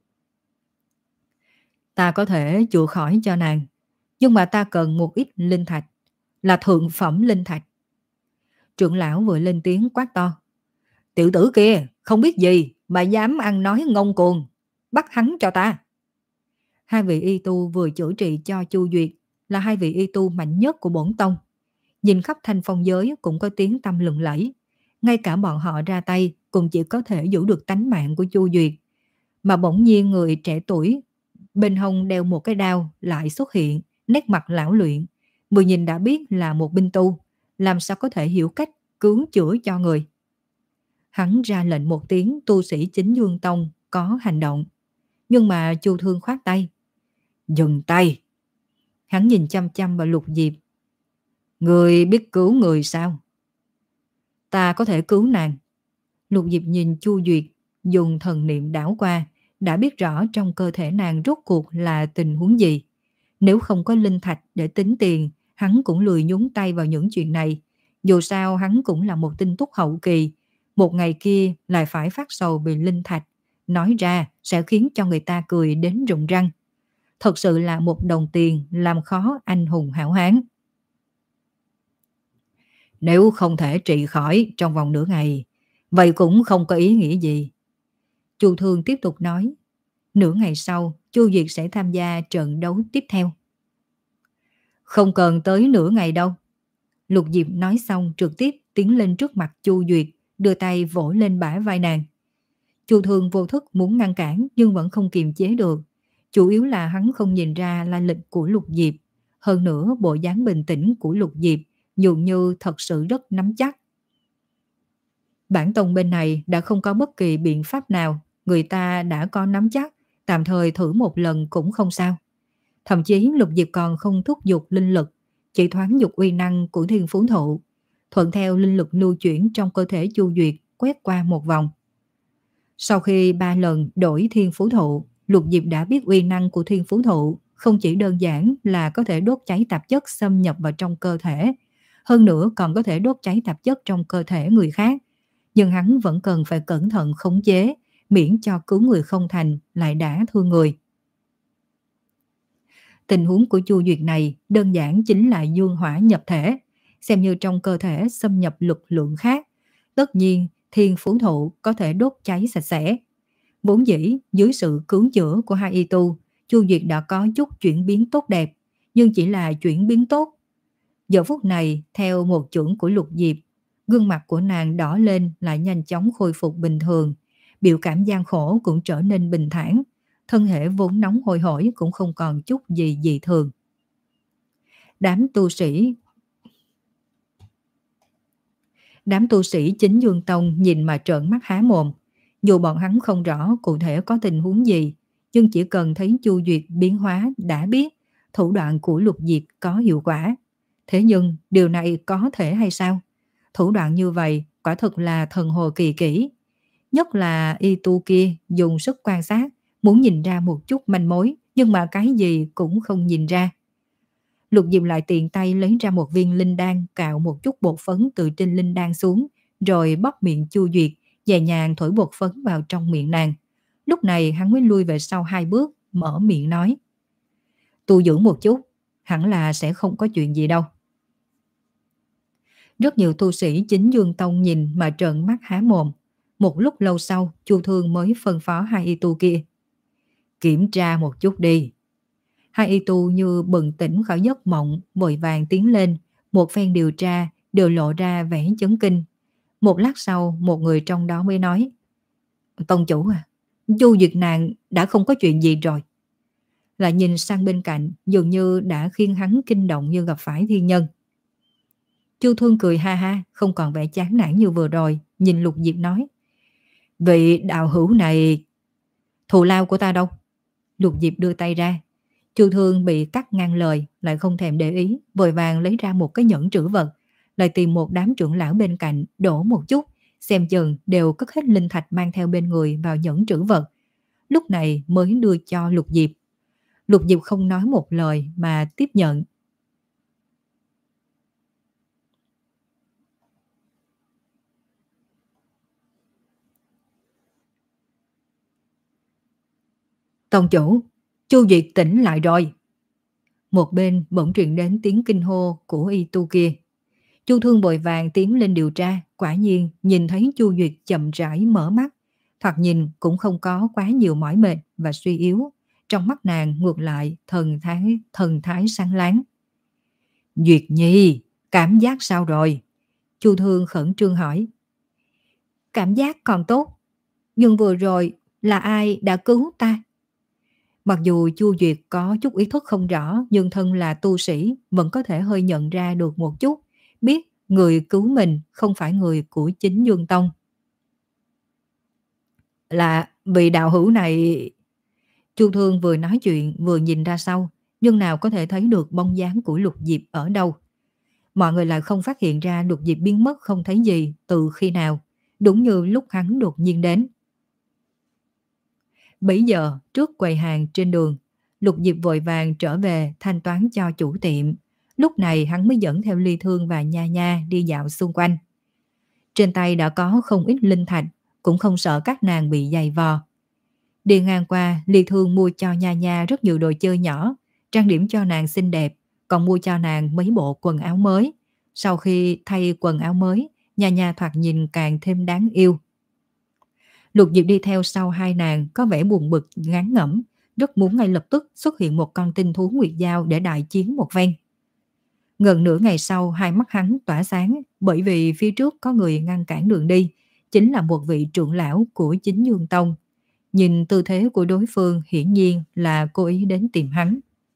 Ta có thể chữa khỏi cho nàng, nhưng mà ta cần một ít linh thạch, là thượng phẩm linh thạch. Trưởng lão vừa lên tiếng quát to. Tiểu tử kia không biết gì mà dám ăn nói ngông cuồng, bắt hắn cho ta. Hai vị y tu vừa chữa trị cho Chu Duyệt là hai vị y tu mạnh nhất của bổn tông. Nhìn khắp Thanh Phong giới cũng có tiếng tăm lừng lẫy. Ngay cả bọn họ ra tay cũng chỉ có thể giữ được tánh mạng của Chu Duyệt. Mà bỗng nhiên người trẻ tuổi bên hông đeo một cái đao lại xuất hiện, nét mặt lão luyện. Vừa nhìn đã biết là một binh tu, làm sao có thể hiểu cách cứu chữa cho người. Hắn ra lệnh một tiếng, tu sĩ Chính Dương Tông có hành động. Nhưng mà Chu Thương khoát tay. Dừng tay. Hắn nhìn chăm chăm vào Lục Diệp. Người biết cứu người sao? Ta có thể cứu nàng. Lục Diệp nhìn Chu Duyệt, dùng thần niệm đảo qua, đã biết rõ trong cơ thể nàng rốt cuộc là tình huống gì. Nếu không có linh thạch để tính tiền, hắn cũng lười nhúng tay vào những chuyện này. Dù sao hắn cũng là một tinh túc hậu kỳ, một ngày kia lại phải phát sầu vì linh thạch, nói ra sẽ khiến cho người ta cười đến rụng răng. Thật sự là một đồng tiền làm khó anh hùng hảo hán. Nếu không thể trị khỏi trong vòng nửa ngày, vậy cũng không có ý nghĩa gì. Chu Thương tiếp tục nói. Nửa ngày sau, Chu Duyệt sẽ tham gia trận đấu tiếp theo. Không cần tới nửa ngày đâu. Lục Diệp nói xong trực tiếp tiến lên trước mặt Chu Duyệt, đưa tay vỗ lên bả vai nàng. Chu Thương vô thức muốn ngăn cản nhưng vẫn không kiềm chế được. Chủ yếu là hắn không nhìn ra lai lịch của Lục Diệp. Hơn nữa bộ dáng bình tĩnh của Lục Diệp dường như thật sự rất nắm chắc. Bản tông bên này đã không có bất kỳ biện pháp nào, người ta đã có nắm chắc, tạm thời thử một lần cũng không sao. Thậm chí Lục Diệp còn không thúc giục linh lực, chỉ thoáng dục uy năng của Thiên Phú Thụ, thuận theo linh lực lưu chuyển trong cơ thể Chu Duyệt quét qua một vòng. Sau khi ba lần đổi Thiên Phú Thụ, Lục Diệp đã biết uy năng của Thiên Phú Thụ không chỉ đơn giản là có thể đốt cháy tạp chất xâm nhập vào trong cơ thể, hơn nữa còn có thể đốt cháy tạp chất trong cơ thể người khác. Nhưng hắn vẫn cần phải cẩn thận khống chế, miễn cho cứu người không thành lại đã thương người. Tình huống của Chu Duyệt này đơn giản chính là dương hỏa nhập thể, xem như trong cơ thể xâm nhập lực lượng khác. Tất nhiên, Thiên Phú Thụ có thể đốt cháy sạch sẽ. Vốn dĩ, dưới sự cứu chữa của hai y tu, Chu Duyệt đã có chút chuyển biến tốt đẹp, nhưng chỉ là chuyển biến tốt. Giờ phút này, theo một chưởng của Lục Diệp, gương mặt của nàng đỏ lên lại nhanh chóng khôi phục bình thường, biểu cảm gian khổ cũng trở nên bình thản, thân thể vốn nóng hôi hổi cũng không còn chút gì dị thường. Đám tu sĩ Đám tu sĩ Chính Dương Tông nhìn mà trợn mắt há mồm. Dù bọn hắn không rõ cụ thể có tình huống gì, nhưng chỉ cần thấy Chu Duyệt biến hóa đã biết thủ đoạn của Lục Diệp có hiệu quả. Thế nhưng điều này có thể hay sao? Thủ đoạn như vậy quả thực là thần hồ kỳ kỹ. Nhất là y tu kia dùng sức quan sát, muốn nhìn ra một chút manh mối, nhưng mà cái gì cũng không nhìn ra. Lục Diệp lại tiện tay lấy ra một viên linh đan, cạo một chút bột phấn từ trên linh đan xuống, rồi bóp miệng Chu Duyệt, nhẹ nhàng thổi bột phấn vào trong miệng nàng. Lúc này hắn mới lui về sau hai bước, mở miệng nói. Tu dưỡng một chút, hẳn là sẽ không có chuyện gì đâu. Rất nhiều tu sĩ Chính Dương Tông nhìn mà trợn mắt há mồm. Một lúc lâu sau, Chu Thương mới phân phó hai y tu kia. Kiểm tra một chút đi. Hai y tu như bừng tỉnh khỏi giấc mộng, vội vàng tiến lên, một phen điều tra, đều lộ ra vẻ chấn kinh. Một lát sau, một người trong đó mới nói. Tông chủ à, Chu Duyệt nàng đã không có chuyện gì rồi. Lại nhìn sang bên cạnh, dường như đã khiến hắn kinh động như gặp phải thiên nhân. Chu Thương cười ha ha, không còn vẻ chán nản như vừa rồi, nhìn Lục Diệp nói. Vị đạo hữu này, thù lao của ta đâu? Lục Diệp đưa tay ra. Chu Thương bị cắt ngang lời, lại không thèm để ý, vội vàng lấy ra một cái nhẫn trữ vật, lại tìm một đám trưởng lão bên cạnh, đổ một chút, xem chừng đều cất hết linh thạch mang theo bên người vào nhẫn trữ vật. Lúc này mới đưa cho Lục Diệp. Lục Diệp không nói một lời mà tiếp nhận. Tông chủ, Chu Duyệt tỉnh lại rồi. Một bên bỗng truyền đến tiếng kinh hô của y tu kia. Chu Thương vội vàng tiến lên điều tra, quả nhiên nhìn thấy Chu Duyệt chậm rãi mở mắt, thoạt nhìn cũng không có quá nhiều mỏi mệt và suy yếu, trong mắt nàng ngược lại thần thái thần thái sáng láng. Duyệt Nhi, cảm giác sao rồi? Chu Thương khẩn trương hỏi. Cảm giác còn tốt, nhưng vừa rồi là ai đã cứu ta? Mặc dù Chu Duyệt có chút ý thức không rõ, nhưng thân là tu sĩ vẫn có thể hơi nhận ra được một chút, biết người cứu mình không phải người của Chính Dương Tông. Là vị đạo hữu này. Chu Thương vừa nói chuyện vừa nhìn ra sau, nhưng nào có thể thấy được bóng dáng của Lục Diệp ở đâu. Mọi người lại không phát hiện ra Lục Diệp biến mất không thấy gì từ khi nào, đúng như lúc hắn đột nhiên đến. Bấy giờ, trước quầy hàng trên đường, Lục Diệp vội vàng trở về thanh toán cho chủ tiệm. Lúc này hắn mới dẫn theo Ly Thương và Nha Nha đi dạo xung quanh. Trên tay đã có không ít linh thạch, cũng không sợ các nàng bị giày vò. Đi ngang qua, Ly Thương mua cho Nha Nha rất nhiều đồ chơi nhỏ, trang điểm cho nàng xinh đẹp, còn mua cho nàng mấy bộ quần áo mới. Sau khi thay quần áo mới, Nha Nha thoạt nhìn càng thêm đáng yêu. Lục Diệp đi theo sau hai nàng có vẻ buồn bực ngán ngẩm, rất muốn ngay lập tức xuất hiện một con tinh thú nguyệt dao để đại chiến một phen. Gần nửa ngày sau, hai mắt hắn tỏa sáng bởi vì phía trước có người ngăn cản đường đi, chính là một vị trưởng lão của Chính Dương Tông. Nhìn tư thế của đối phương hiển nhiên là cố ý đến tìm hắn.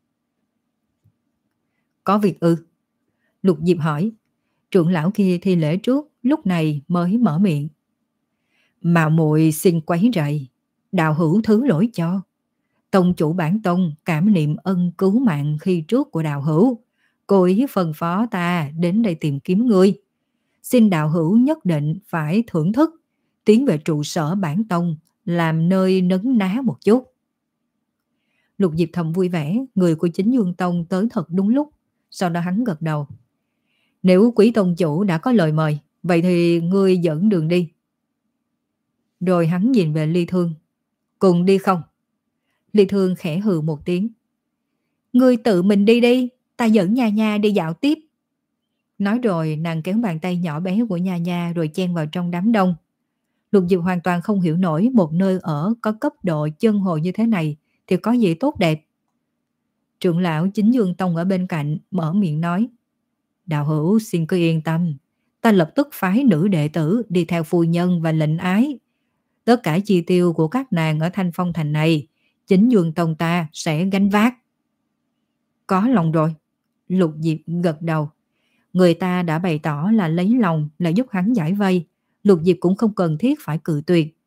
Có việc ư? Lục Diệp hỏi. Trưởng lão kia thi lễ trước, lúc này mới mở miệng. Mạo muội xin quấy rầy, đạo hữu thứ lỗi cho. Tông chủ bản tông cảm niệm ân cứu mạng khi trước của đạo hữu, cố ý phân phó ta đến đây tìm kiếm ngươi. Xin đạo hữu nhất định phải thưởng thức, tiến về trụ sở bản tông, làm nơi nấn ná một chút. Lục Diệp thầm vui vẻ, người của Chính Dương Tông tới thật đúng lúc. Sau đó hắn gật đầu. Nếu quý tông chủ đã có lời mời, vậy thì ngươi dẫn đường đi. Rồi hắn nhìn về Ly Thương. Cùng đi không? Ly Thương khẽ hừ một tiếng. Ngươi tự mình đi đi, ta dẫn Nha Nha đi dạo tiếp. Nói rồi nàng kéo bàn tay nhỏ bé của Nha Nha rồi chen vào trong đám đông. Lục Diệp hoàn toàn không hiểu nổi một nơi ở có cấp độ chân hồ như thế này thì có gì tốt đẹp. Trưởng lão Chính Dương Tông ở bên cạnh mở miệng nói. Đạo hữu xin cứ yên tâm, ta lập tức phái nữ đệ tử đi theo phu nhân và lệnh ái. Tất cả chi tiêu của các nàng ở Thanh Phong Thành này, Chính Dương Tông ta sẽ gánh vác. Có lòng rồi. Lục Diệp gật đầu. Người ta đã bày tỏ là lấy lòng là giúp hắn giải vây. Lục Diệp cũng không cần thiết phải cự tuyệt.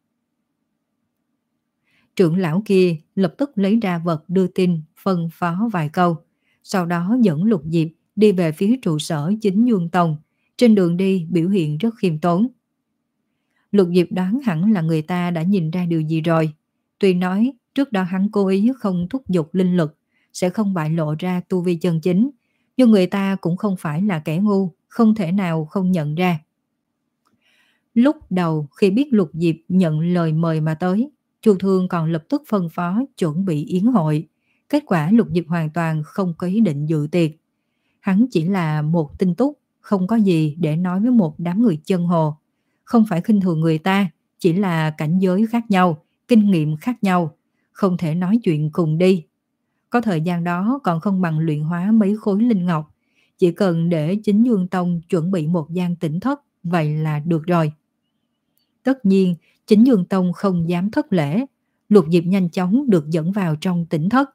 Trưởng lão kia lập tức lấy ra vật đưa tin, phân phó vài câu. Sau đó dẫn Lục Diệp đi về phía trụ sở Chính Dương Tông. Trên đường đi biểu hiện rất khiêm tốn. Lục Diệp đoán hẳn là người ta đã nhìn ra điều gì rồi. Tuy nói trước đó hắn cố ý không thúc giục linh lực, sẽ không bại lộ ra tu vi chân chính, nhưng người ta cũng không phải là kẻ ngu, không thể nào không nhận ra. Lúc đầu khi biết Lục Diệp nhận lời mời mà tới, Chu Thương còn lập tức phân phó chuẩn bị yến hội. Kết quả Lục Diệp hoàn toàn không có ý định dự tiệc. Hắn chỉ là một tinh túc, không có gì để nói với một đám người chân hồ. Không phải khinh thường người ta, chỉ là cảnh giới khác nhau, kinh nghiệm khác nhau, không thể nói chuyện cùng đi. Có thời gian đó còn không bằng luyện hóa mấy khối linh ngọc, chỉ cần để Chính Dương Tông chuẩn bị một gian tĩnh thất, vậy là được rồi. Tất nhiên, Chính Dương Tông không dám thất lễ, Lục Diệp nhanh chóng được dẫn vào trong tĩnh thất.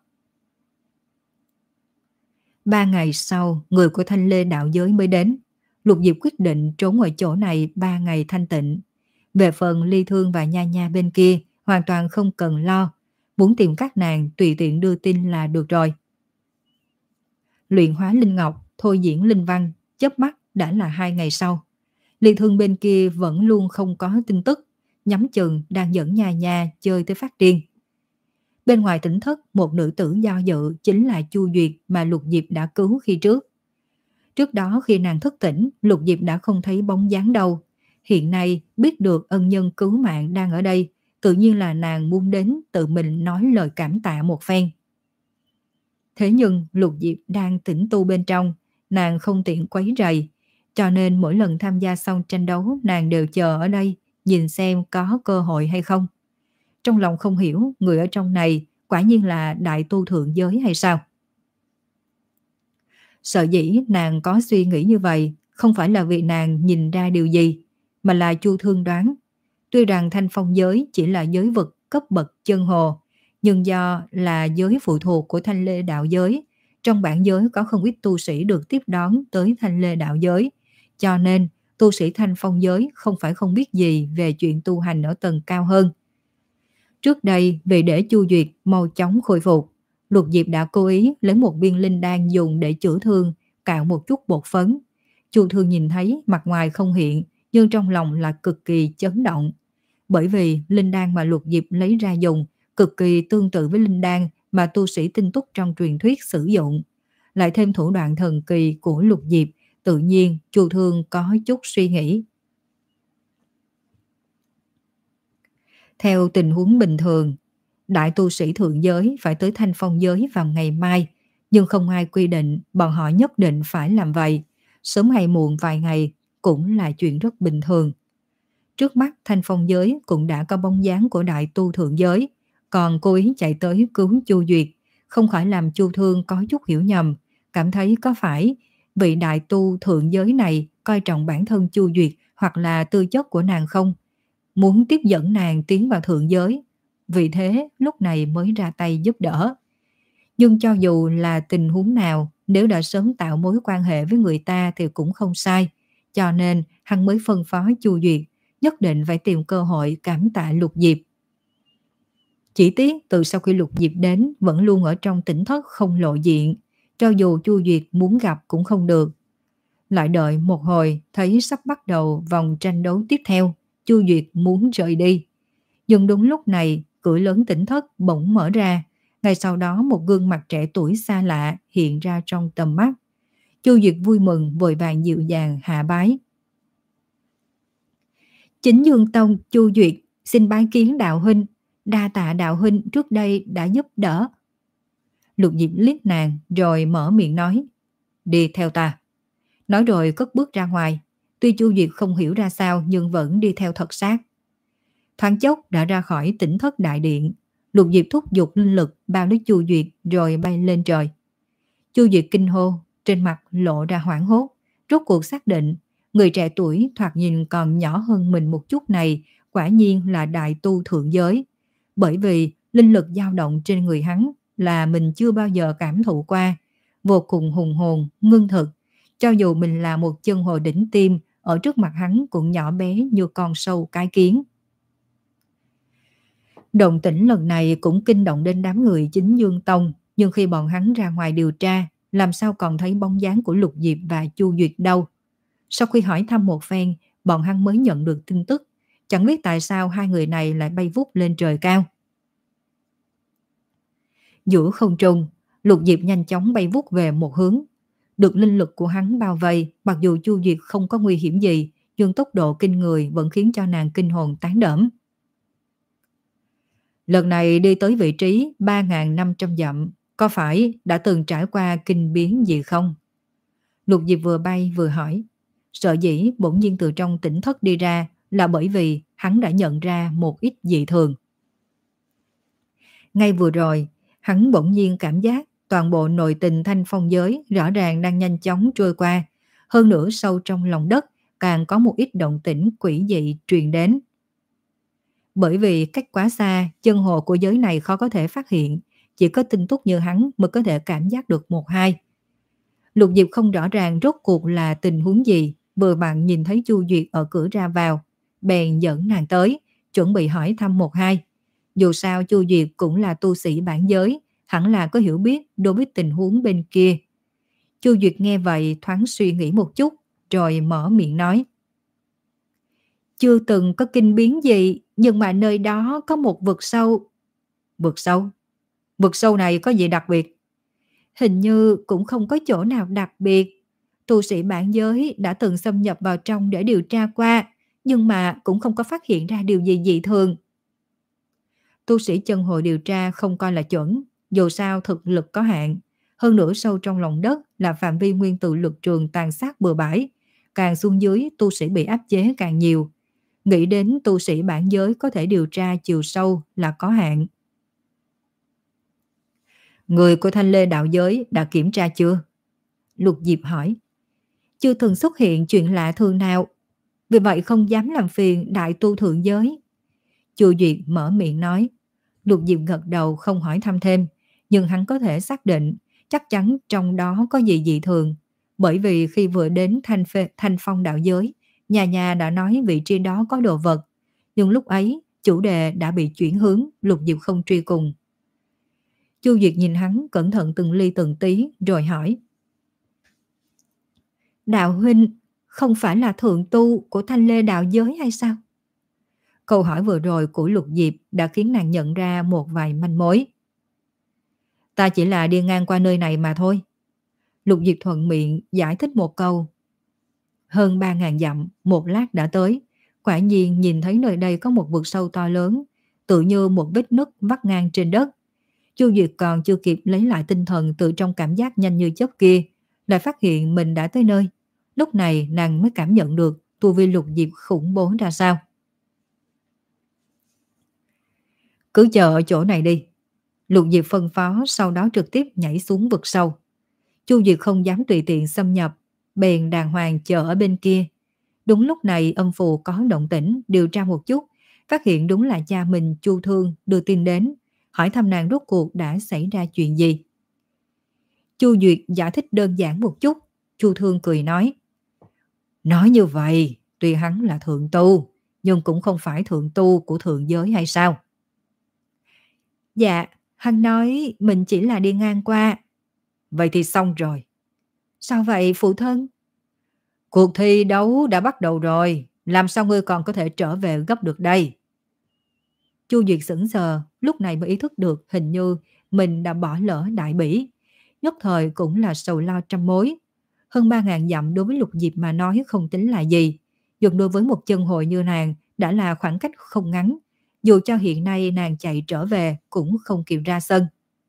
Ba ngày sau, người của Thanh Lê đạo giới mới đến. Lục Diệp quyết định trốn ở chỗ này ba ngày thanh tịnh. Về phần Ly Thương và Nha Nha bên kia, hoàn toàn không cần lo. Muốn tìm các nàng tùy tiện đưa tin là được rồi. Luyện hóa linh ngọc, thôi diễn linh văn, chớp mắt đã là hai ngày sau. Ly Thương bên kia vẫn luôn không có tin tức, nhắm chừng đang dẫn Nha Nha chơi tới phát điên. Bên ngoài tỉnh thất, một nữ tử do dự chính là Chu Duyệt mà Lục Diệp đã cứu khi trước. Trước đó khi nàng thức tỉnh, Lục Diệp đã không thấy bóng dáng đâu. Hiện nay biết được ân nhân cứu mạng đang ở đây, tự nhiên là nàng muốn đến tự mình nói lời cảm tạ một phen. Thế nhưng Lục Diệp đang tĩnh tu bên trong, nàng không tiện quấy rầy, cho nên mỗi lần tham gia xong tranh đấu nàng đều chờ ở đây, nhìn xem có cơ hội hay không. Trong lòng không hiểu, người ở trong này quả nhiên là đại tu thượng giới hay sao? Sợ dĩ nàng có suy nghĩ như vậy, không phải là vì nàng nhìn ra điều gì, mà là Chu Thương đoán. Tuy rằng Thanh Phong giới chỉ là giới vực cấp bậc chân hồ, nhưng do là giới phụ thuộc của Thanh Lê đạo giới, trong bản giới có không ít tu sĩ được tiếp đón tới Thanh Lê đạo giới, cho nên tu sĩ Thanh Phong giới không phải không biết gì về chuyện tu hành ở tầng cao hơn. Trước đây, vì để Chu Duyệt mau chóng khôi phục, Lục Diệp đã cố ý lấy một viên linh đan dùng để chữa thương, cạo một chút bột phấn. Chu Thương nhìn thấy mặt ngoài không hiện, nhưng trong lòng là cực kỳ chấn động. Bởi vì linh đan mà Lục Diệp lấy ra dùng cực kỳ tương tự với linh đan mà tu sĩ tinh túc trong truyền thuyết sử dụng. Lại thêm thủ đoạn thần kỳ của Lục Diệp, tự nhiên Chu Thương có chút suy nghĩ. Theo tình huống bình thường, đại tu sĩ thượng giới phải tới Thanh Phong giới vào ngày mai, nhưng không ai quy định bọn họ nhất định phải làm vậy. Sớm hay muộn vài ngày cũng là chuyện rất bình thường. Trước mắt Thanh Phong giới cũng đã có bóng dáng của đại tu thượng giới, còn cố ý chạy tới cứu Chu Duyệt, không khỏi làm Chu Thương có chút hiểu nhầm, cảm thấy có phải vị đại tu thượng giới này coi trọng bản thân Chu Duyệt hoặc là tư chất của nàng không, muốn tiếp dẫn nàng tiến vào thượng giới, vì thế lúc này mới ra tay giúp đỡ. Nhưng cho dù là tình huống nào, nếu đã sớm tạo mối quan hệ với người ta thì cũng không sai, cho nên hắn mới phân phó Chu Duyệt nhất định phải tìm cơ hội cảm tạ Lục Diệp. Chỉ tiếc từ sau khi Lục Diệp đến vẫn luôn ở trong tỉnh thất không lộ diện, cho dù Chu Duyệt muốn gặp cũng không được. Lại đợi một hồi thấy sắp bắt đầu vòng tranh đấu tiếp theo, Chu Duyệt muốn rời đi. Nhưng đúng lúc này cửa lớn tỉnh thất bỗng mở ra, ngay sau đó một gương mặt trẻ tuổi xa lạ hiện ra trong tầm mắt. Chu Duyệt vui mừng vội vàng dịu dàng hạ bái. Chính Dương Tông Chu Duyệt xin bái kiến đạo huynh, đa tạ đạo huynh trước đây đã giúp đỡ. Lục Diệp liếc nàng rồi mở miệng nói, đi theo ta. Nói rồi cất bước ra ngoài, tuy Chu Duyệt không hiểu ra sao nhưng vẫn đi theo thật sát. Thoáng chốc đã ra khỏi tỉnh thất đại điện, Lục Diệp thúc giục linh lực bao lấy Chu Duyệt rồi bay lên trời. Chu Duyệt kinh hô, trên mặt lộ ra hoảng hốt, rốt cuộc xác định người trẻ tuổi thoạt nhìn còn nhỏ hơn mình một chút này quả nhiên là đại tu thượng giới, bởi vì linh lực dao động trên người hắn là mình chưa bao giờ cảm thụ qua, vô cùng hùng hồn, ngưng thực. Cho dù mình là một chân hồ đỉnh tim, ở trước mặt hắn cũng nhỏ bé như con sâu cái kiến. Động tĩnh lần này cũng kinh động đến đám người Chính Dương Tông, nhưng khi bọn hắn ra ngoài điều tra, làm sao còn thấy bóng dáng của Lục Diệp và Chu Duyệt đâu. Sau khi hỏi thăm một phen, bọn hắn mới nhận được tin tức, chẳng biết tại sao hai người này lại bay vút lên trời cao. Giữa không trung, Lục Diệp nhanh chóng bay vút về một hướng. Được linh lực của hắn bao vây, mặc dù Chu Duyệt không có nguy hiểm gì, nhưng tốc độ kinh người vẫn khiến cho nàng kinh hồn tán đẫm. Lần này đi tới vị trí ba nghìn năm trăm dặm, có phải đã từng trải qua kinh biến gì không? Lục Diệp vừa bay vừa hỏi. Sợ dĩ bỗng nhiên từ trong tỉnh thất đi ra là bởi vì hắn đã nhận ra một ít dị thường. Ngay vừa rồi, hắn bỗng nhiên cảm giác toàn bộ nội tình Thanh Phong giới rõ ràng đang nhanh chóng trôi qua. Hơn nữa sâu trong lòng đất càng có một ít động tĩnh quỷ dị truyền đến. Bởi vì cách quá xa, chân hồ của giới này khó có thể phát hiện, chỉ có tinh túc như hắn mới có thể cảm giác được một hai. Lục Diệp không rõ ràng rốt cuộc là tình huống gì, vừa vặn nhìn thấy Chu Duyệt ở cửa ra vào, bèn dẫn nàng tới, chuẩn bị hỏi thăm một hai. Dù sao Chu Duyệt cũng là tu sĩ bản giới, hẳn là có hiểu biết đối với tình huống bên kia. Chu Duyệt nghe vậy thoáng suy nghĩ một chút, rồi mở miệng nói. Chưa từng có kinh biến gì, nhưng mà nơi đó có một vực sâu. Vực sâu? Vực sâu này có gì đặc biệt? Hình như cũng không có chỗ nào đặc biệt. Tu sĩ bản giới đã từng xâm nhập vào trong để điều tra qua, nhưng mà cũng không có phát hiện ra điều gì dị thường. Tu sĩ chân hồi điều tra không coi là chuẩn, dù sao thực lực có hạn. Hơn nữa sâu trong lòng đất là phạm vi nguyên tử lực trường tàn sát bừa bãi. Càng xuống dưới tu sĩ bị áp chế càng nhiều. Nghĩ đến tu sĩ bản giới có thể điều tra chiều sâu là có hạn. Người của Thanh Lê đạo giới đã kiểm tra chưa? Lục Diệp hỏi. Chưa từng xuất hiện chuyện lạ thường nào, vì vậy không dám làm phiền đại tu thượng giới. Chu Duyệt mở miệng nói. Lục Diệp gật đầu không hỏi thăm thêm, nhưng hắn có thể xác định chắc chắn trong đó có gì dị thường, bởi vì khi vừa đến Thanh, Phê, Thanh Phong đạo giới, nhà nhà đã nói vị trí đó có đồ vật, nhưng lúc ấy chủ đề đã bị chuyển hướng, Lục Diệp không truy cùng. Chu Duyệt nhìn hắn cẩn thận từng ly từng tí rồi hỏi. Đạo huynh không phải là thượng tu của Thanh Lê đạo giới hay sao? Câu hỏi vừa rồi của Lục Diệp đã khiến nàng nhận ra một vài manh mối. Ta chỉ là đi ngang qua nơi này mà thôi. Lục Diệp thuận miệng giải thích một câu. Hơn ba ngàn dặm, một lát đã tới. Quả nhiên nhìn thấy nơi đây có một vực sâu to lớn, tự như một vết nứt vắt ngang trên đất. Chu Duyệt còn chưa kịp lấy lại tinh thần từ trong cảm giác nhanh như chớp kia, lại phát hiện mình đã tới nơi. Lúc này nàng mới cảm nhận được tu vi Lục Diệp khủng bố ra sao. Cứ chờ ở chỗ này đi. Lục Diệp phân phó, sau đó trực tiếp nhảy xuống vực sâu. Chu Duyệt không dám tùy tiện xâm nhập, bèn đàng hoàng chờ ở bên kia. Đúng lúc này âm phù có động tĩnh, điều tra một chút, phát hiện đúng là cha mình Chu Thương đưa tin đến, hỏi thăm nàng rốt cuộc đã xảy ra chuyện gì. Chu Duyệt giải thích đơn giản một chút. Chu Thương cười nói. Nói như vậy, tuy hắn là thượng tu, nhưng cũng không phải thượng tu của thượng giới hay sao? Dạ, hắn nói mình chỉ là đi ngang qua. Vậy thì xong rồi. Sao vậy phụ thân? Cuộc thi đấu đã bắt đầu rồi, làm sao ngươi còn có thể trở về gấp được đây? Chu Duyệt sững sờ, lúc này mới ý thức được hình như mình đã bỏ lỡ đại bỉ. Nhất thời cũng là sầu lo trăm mối. Hơn ba ngàn dặm đối với Lục Diệp mà nói không tính là gì. Nhưng đối với một chân hội như nàng đã là khoảng cách không ngắn. Dù cho hiện nay nàng chạy trở về cũng không kịp ra sân.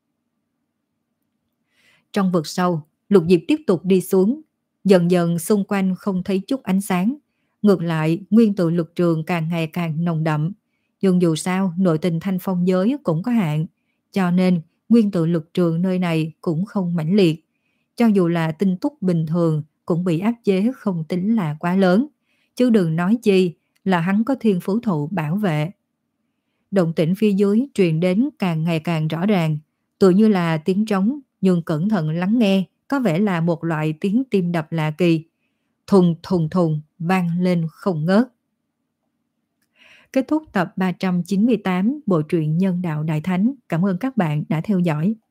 Trong vực sâu, Lục Diệp tiếp tục đi xuống. Dần dần xung quanh không thấy chút ánh sáng. Ngược lại, nguyên tử lực trường càng ngày càng nồng đậm. Nhưng dù sao, nội tình thanh phong giới cũng có hạn. Cho nên, nguyên tử lực trường nơi này cũng không mãnh liệt. Cho dù là tinh túc bình thường cũng bị áp chế không tính là quá lớn. Chứ đừng nói chi là hắn có thiên phú thụ bảo vệ. Động tĩnh phía dưới truyền đến càng ngày càng rõ ràng. Tự như là tiếng trống, nhưng cẩn thận lắng nghe có vẻ là một loại tiếng tim đập lạ kỳ. Thùng thùng thùng vang lên không ngớt. Kết thúc tập ba trăm chín mươi tám bộ truyện Nhân đạo Đại Thánh. Cảm ơn các bạn đã theo dõi.